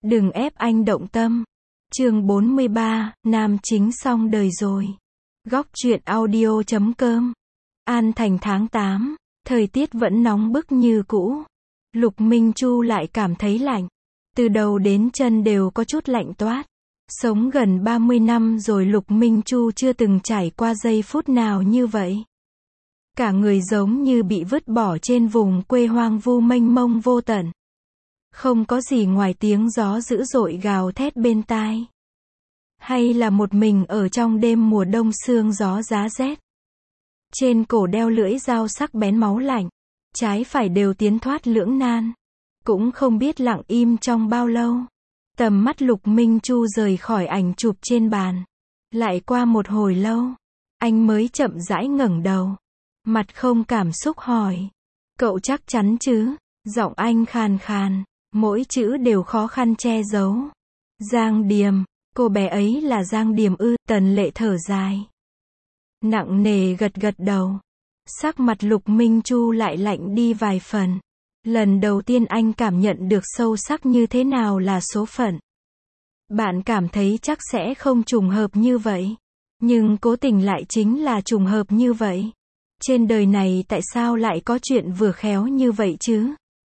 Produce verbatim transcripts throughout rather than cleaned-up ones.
Đừng ép anh động tâm. Chương bốn mươi ba, nam chính xong đời rồi. Góc truyện audio chấm com. An Thành tháng tám, thời tiết vẫn nóng bức như cũ. Lục Minh Chu lại cảm thấy lạnh. Từ đầu đến chân đều có chút lạnh toát. Sống gần ba mươi năm rồi Lục Minh Chu chưa từng trải qua giây phút nào như vậy. Cả người giống như bị vứt bỏ trên vùng quê hoang vu mênh mông vô tận. Không có gì ngoài tiếng gió dữ dội gào thét bên tai. Hay là một mình ở trong đêm mùa đông sương gió giá rét. Trên cổ đeo lưỡi dao sắc bén máu lạnh. Trái phải đều tiến thoát lưỡng nan. Cũng không biết lặng im trong bao lâu. Tầm mắt Lục Minh Chu rời khỏi ảnh chụp trên bàn. Lại qua một hồi lâu. Anh mới chậm rãi ngẩng đầu. Mặt không cảm xúc hỏi. Cậu chắc chắn chứ? Giọng anh khàn khàn. Mỗi chữ đều khó khăn che giấu. Giang Điềm. Cô bé ấy là Giang Điềm ư? Tần Lệ thở dài. Nặng nề gật gật đầu. Sắc mặt Lục Minh Chu lại lạnh đi vài phần. Lần đầu tiên anh cảm nhận được sâu sắc như thế nào là số phận. Bạn cảm thấy chắc sẽ không trùng hợp như vậy. Nhưng cố tình lại chính là trùng hợp như vậy. Trên đời này tại sao lại có chuyện vừa khéo như vậy chứ?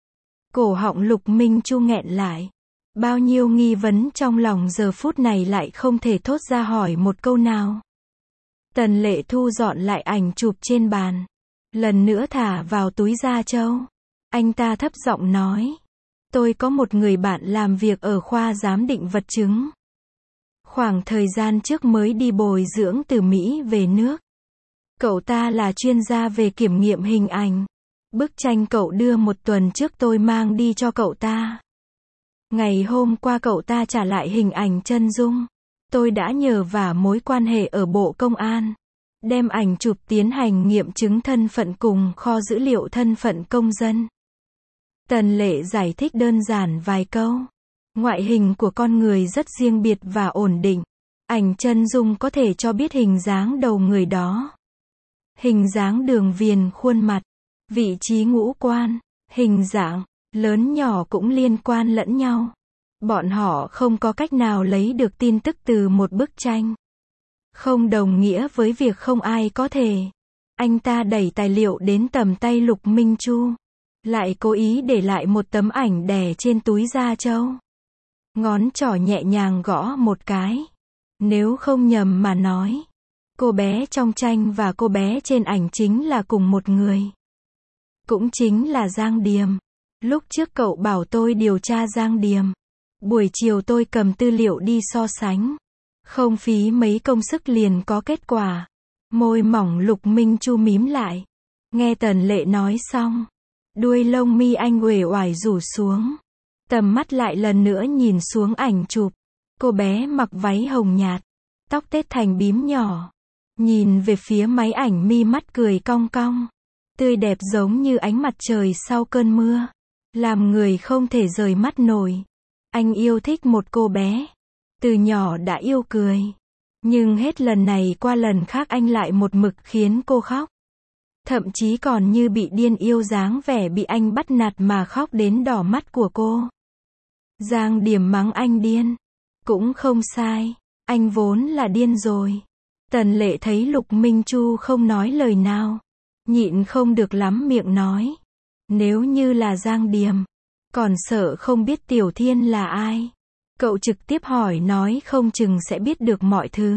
Cổ họng Lục Minh Chu nghẹn lại. Bao nhiêu nghi vấn trong lòng giờ phút này lại không thể thốt ra hỏi một câu nào. Tần Lệ thu dọn lại ảnh chụp trên bàn. Lần nữa thả vào túi da trâu. Anh ta thấp giọng nói. Tôi có một người bạn làm việc ở khoa giám định vật chứng. Khoảng thời gian trước mới đi bồi dưỡng từ Mỹ về nước. Cậu ta là chuyên gia về kiểm nghiệm hình ảnh. Bức tranh cậu đưa một tuần trước tôi mang đi cho cậu ta. Ngày hôm qua cậu ta trả lại hình ảnh chân dung. Tôi đã nhờ vả mối quan hệ ở Bộ Công an. Đem ảnh chụp tiến hành nghiệm chứng thân phận cùng kho dữ liệu thân phận công dân. Tần Lệ giải thích đơn giản vài câu. Ngoại hình của con người rất riêng biệt và ổn định. Ảnh chân dung có thể cho biết hình dáng đầu người đó. Hình dáng đường viền khuôn mặt. Vị trí ngũ quan. Hình dạng. Lớn nhỏ cũng liên quan lẫn nhau. Bọn họ không có cách nào lấy được tin tức từ một bức tranh. Không đồng nghĩa với việc không ai có thể. Anh ta đẩy tài liệu đến tầm tay Lục Minh Chu. Lại cố ý để lại một tấm ảnh đè trên túi da trâu. Ngón trỏ nhẹ nhàng gõ một cái. Nếu không nhầm mà nói. Cô bé trong tranh và cô bé trên ảnh chính là cùng một người. Cũng chính là Giang Điềm. Lúc trước cậu bảo tôi điều tra Giang Điềm. Buổi chiều tôi cầm tư liệu đi so sánh. Không phí mấy công sức liền có kết quả. Môi mỏng Lục Minh Chu mím lại. Nghe Tần Lệ nói xong. Đuôi lông mi anh uể oải rủ xuống. Tầm mắt lại lần nữa nhìn xuống ảnh chụp. Cô bé mặc váy hồng nhạt. Tóc tết thành bím nhỏ. Nhìn về phía máy ảnh mi mắt cười cong cong. Tươi đẹp giống như ánh mặt trời sau cơn mưa. Làm người không thể rời mắt nổi. Anh yêu thích một cô bé. Từ nhỏ đã yêu cười. Nhưng hết lần này qua lần khác anh lại một mực khiến cô khóc. Thậm chí còn như bị điên yêu dáng vẻ bị anh bắt nạt mà khóc đến đỏ mắt của cô. Giang Điềm mắng anh điên. Cũng không sai. Anh vốn là điên rồi. Tần Lệ thấy Lục Minh Chu không nói lời nào. Nhịn không được lắm miệng nói. Nếu như là Giang Điềm. Còn sợ không biết Tiểu Thiên là ai. Cậu trực tiếp hỏi nói không chừng sẽ biết được mọi thứ.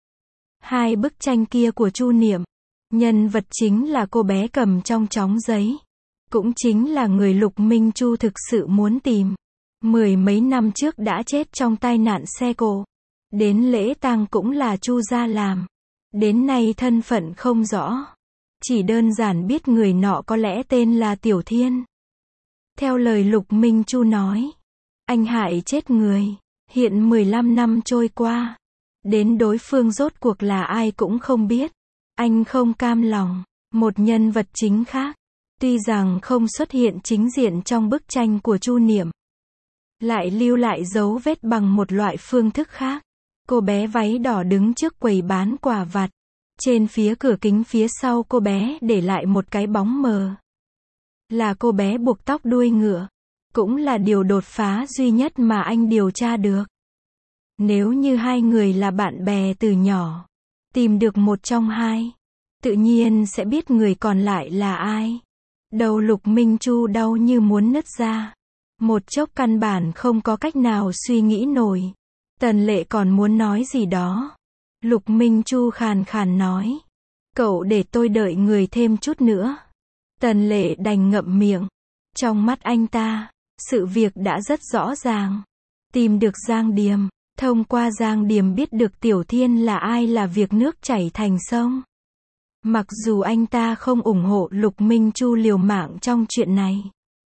Hai bức tranh kia của Chu Niệm. Nhân vật chính là cô bé cầm trong chóng giấy. Cũng chính là người Lục Minh Chu thực sự muốn tìm. Mười mấy năm trước đã chết trong tai nạn xe cộ. Đến lễ tang cũng là Chu gia làm. Đến nay thân phận không rõ. Chỉ đơn giản biết người nọ có lẽ tên là Tiểu Thiên. Theo lời Lục Minh Chu nói. Anh hại chết người. Hiện mười lăm năm trôi qua. Đến đối phương rốt cuộc là ai cũng không biết. Anh không cam lòng. Một nhân vật chính khác. Tuy rằng không xuất hiện chính diện trong bức tranh của Chu Niệm. Lại lưu lại dấu vết bằng một loại phương thức khác. Cô bé váy đỏ đứng trước quầy bán quà vặt. Trên phía cửa kính phía sau cô bé để lại một cái bóng mờ. Là cô bé buộc tóc đuôi ngựa. cũng là điều đột phá duy nhất mà anh điều tra được. Nếu như hai người là bạn bè từ nhỏ, tìm được một trong hai, tự nhiên sẽ biết người còn lại là ai. Đầu Lục Minh Chu đau như muốn nứt ra. Một chốc căn bản không có cách nào suy nghĩ nổi. Tần Lệ còn muốn nói gì đó. Lục Minh Chu khàn khàn nói. Cậu để tôi đợi người thêm chút nữa. Tần Lệ đành ngậm miệng. Trong mắt anh ta, sự việc đã rất rõ ràng. Tìm được Giang Điềm. Thông qua Giang Điềm biết được Tiểu Thiên là ai là việc nước chảy thành sông. Mặc dù anh ta không ủng hộ Lục Minh Chu liều mạng trong chuyện này.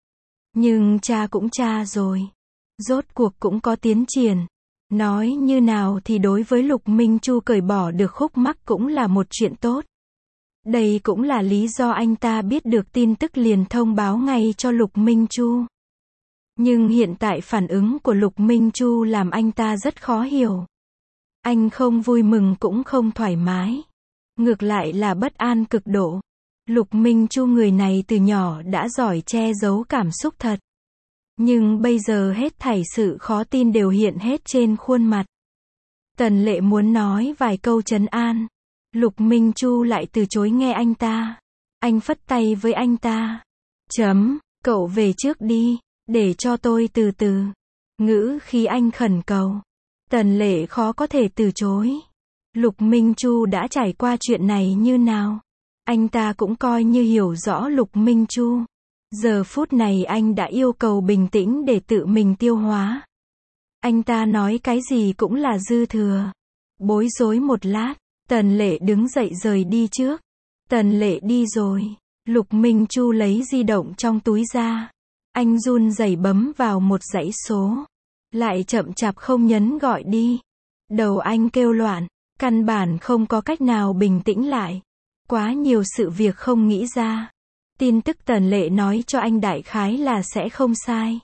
Nhưng cha cũng cha rồi. Rốt cuộc cũng có tiến triển. Nói như nào thì đối với Lục Minh Chu cởi bỏ được khúc mắc cũng là một chuyện tốt. Đây cũng là lý do anh ta biết được tin tức liền thông báo ngay cho Lục Minh Chu. Nhưng hiện tại phản ứng của Lục Minh Chu làm anh ta rất khó hiểu. Anh không vui mừng cũng không thoải mái. Ngược lại là bất an cực độ. Lục Minh Chu người này từ nhỏ đã giỏi che giấu cảm xúc thật. Nhưng bây giờ hết thảy sự khó tin đều hiện hết trên khuôn mặt. Tần Lệ muốn nói vài câu trấn an. Lục Minh Chu lại từ chối nghe anh ta. Anh phất tay với anh ta. Chấm, cậu về trước đi, để cho tôi từ từ. Ngữ khí anh khẩn cầu. Tần Lệ khó có thể từ chối. Lục Minh Chu đã trải qua chuyện này như nào? Anh ta cũng coi như hiểu rõ Lục Minh Chu. Giờ phút này anh đã yêu cầu bình tĩnh để tự mình tiêu hóa. Anh ta nói cái gì cũng là dư thừa. Bối rối một lát, Tần Lệ đứng dậy rời đi trước. Tần Lệ đi rồi. Lục Minh Chu lấy di động trong túi ra. Anh run rẩy bấm vào một dãy số. Lại chậm chạp không nhấn gọi đi. Đầu anh kêu loạn. Căn bản không có cách nào bình tĩnh lại. Quá nhiều sự việc không nghĩ ra. Tin tức Tần Lệ nói cho anh đại khái là sẽ không sai.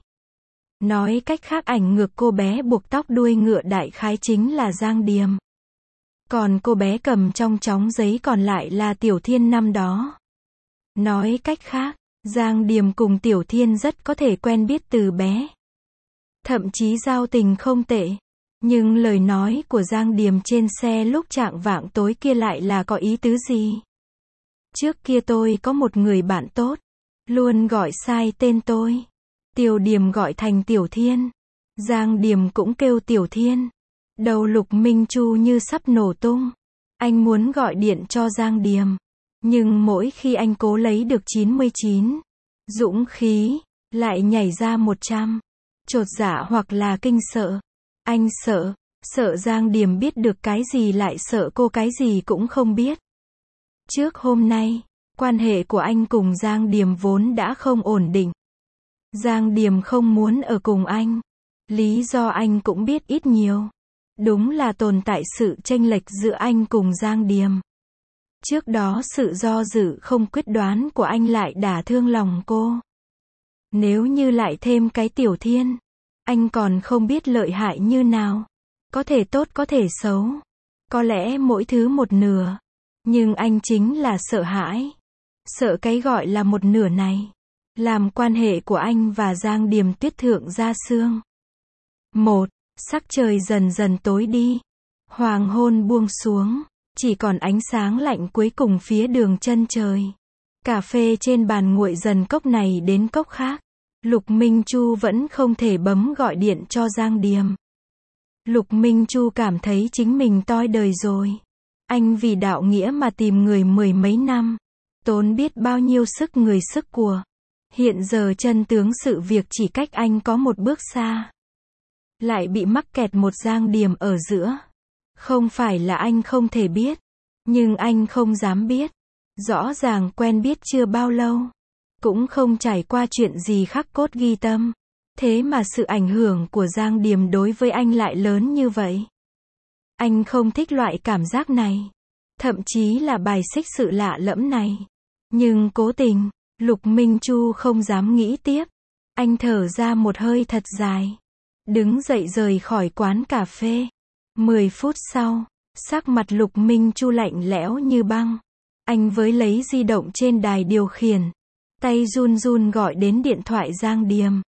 Nói cách khác ảnh ngược cô bé buộc tóc đuôi ngựa đại khái chính là Giang Điềm. Còn cô bé cầm trong chóng giấy còn lại là Tiểu Thiên năm đó. Nói cách khác, Giang Điềm cùng Tiểu Thiên rất có thể quen biết từ bé. Thậm chí giao tình không tệ. Nhưng lời nói của Giang Điềm trên xe lúc chạng vạng tối kia lại là có ý tứ gì? Trước kia tôi có một người bạn tốt, luôn gọi sai tên tôi. Tiểu Điềm gọi thành Tiểu Thiên. Giang Điềm cũng kêu Tiểu Thiên. Đầu Lục Minh Chu như sắp nổ tung. Anh muốn gọi điện cho Giang Điềm. Nhưng mỗi khi anh cố lấy được chín mươi chín dũng khí, lại nhảy ra một trăm. Chột dạ hoặc là kinh sợ. Anh sợ, sợ Giang Điềm biết được cái gì lại sợ cô cái gì cũng không biết. Trước hôm nay, quan hệ của anh cùng Giang Điềm vốn đã không ổn định. Giang Điềm không muốn ở cùng anh. Lý do anh cũng biết ít nhiều. Đúng là tồn tại sự chênh lệch giữa anh cùng Giang Điềm. Trước đó sự do dự không quyết đoán của anh lại đả thương lòng cô. Nếu như lại thêm cái Tiểu Thiên, anh còn không biết lợi hại như nào. Có thể tốt có thể xấu. Có lẽ mỗi thứ một nửa. Nhưng anh chính là sợ hãi. Sợ cái gọi là một nửa này. Làm quan hệ của anh và Giang Điềm tuyết thượng ra xương. Một, sắc trời dần dần tối đi. Hoàng hôn buông xuống. Chỉ còn ánh sáng lạnh cuối cùng phía đường chân trời. Cà phê trên bàn nguội dần cốc này đến cốc khác. Lục Minh Chu vẫn không thể bấm gọi điện cho Giang Điềm. Lục Minh Chu cảm thấy chính mình toi đời rồi. Anh vì đạo nghĩa mà tìm người mười mấy năm. Tốn biết bao nhiêu sức người sức của. Hiện giờ chân tướng sự việc chỉ cách anh có một bước xa. Lại bị mắc kẹt một Giang Điềm ở giữa. Không phải là anh không thể biết. Nhưng anh không dám biết. Rõ ràng quen biết chưa bao lâu. Cũng không trải qua chuyện gì khắc cốt ghi tâm. Thế mà sự ảnh hưởng của Giang Điềm đối với anh lại lớn như vậy. Anh không thích loại cảm giác này. Thậm chí là bài xích sự lạ lẫm này. Nhưng cố tình, Lục Minh Chu không dám nghĩ tiếp. Anh thở ra một hơi thật dài. Đứng dậy rời khỏi quán cà phê. Mười phút sau, sắc mặt Lục Minh Chu lạnh lẽo như băng. Anh với lấy di động trên đài điều khiển. Tay run run gọi đến điện thoại Giang Điềm.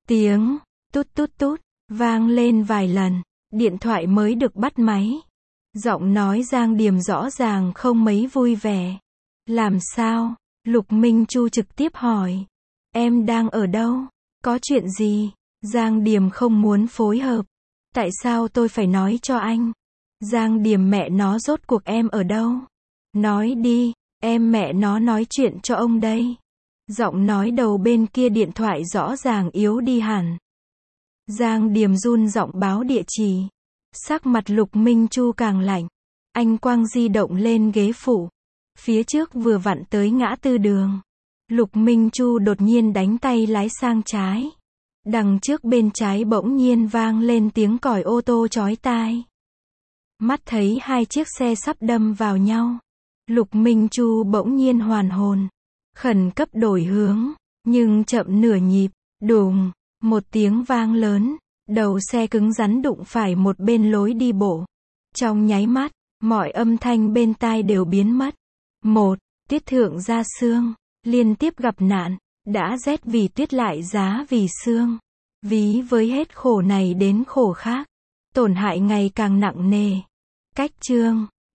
Tiếng tút tút tút vang lên vài lần, điện thoại mới được bắt máy. Giọng nói Giang Điềm rõ ràng không mấy vui vẻ. Làm sao? Lục Minh Chu trực tiếp hỏi. Em đang ở đâu? Có chuyện gì? Giang Điềm không muốn phối hợp. Tại sao tôi phải nói cho anh? Giang Điềm mẹ nó rốt cuộc em ở đâu? Nói đi, em mẹ nó nói chuyện cho ông đây. Giọng nói đầu bên kia điện thoại rõ ràng yếu đi hẳn. Giang Điềm run giọng báo địa chỉ. Sắc mặt Lục Minh Chu càng lạnh. Anh quăng di động lên ghế phụ. Phía trước vừa vặn tới ngã tư đường. Lục Minh Chu đột nhiên đánh tay lái sang trái. Đằng trước bên trái bỗng nhiên vang lên tiếng còi ô tô chói tai. Mắt thấy hai chiếc xe sắp đâm vào nhau. Lục Minh Chu bỗng nhiên hoàn hồn. Khẩn cấp đổi hướng, nhưng chậm nửa nhịp. Đùng, một tiếng vang lớn. Đầu xe cứng rắn đụng phải một bên lối đi bộ. Trong nháy mắt, mọi âm thanh bên tai đều biến mất. Một, Tuyết thượng ra sương, liên tiếp gặp nạn, đã rét vì tuyết lại giá vì sương. Ví với hết khổ này đến khổ khác, tổn hại ngày càng nặng nề. Cách chương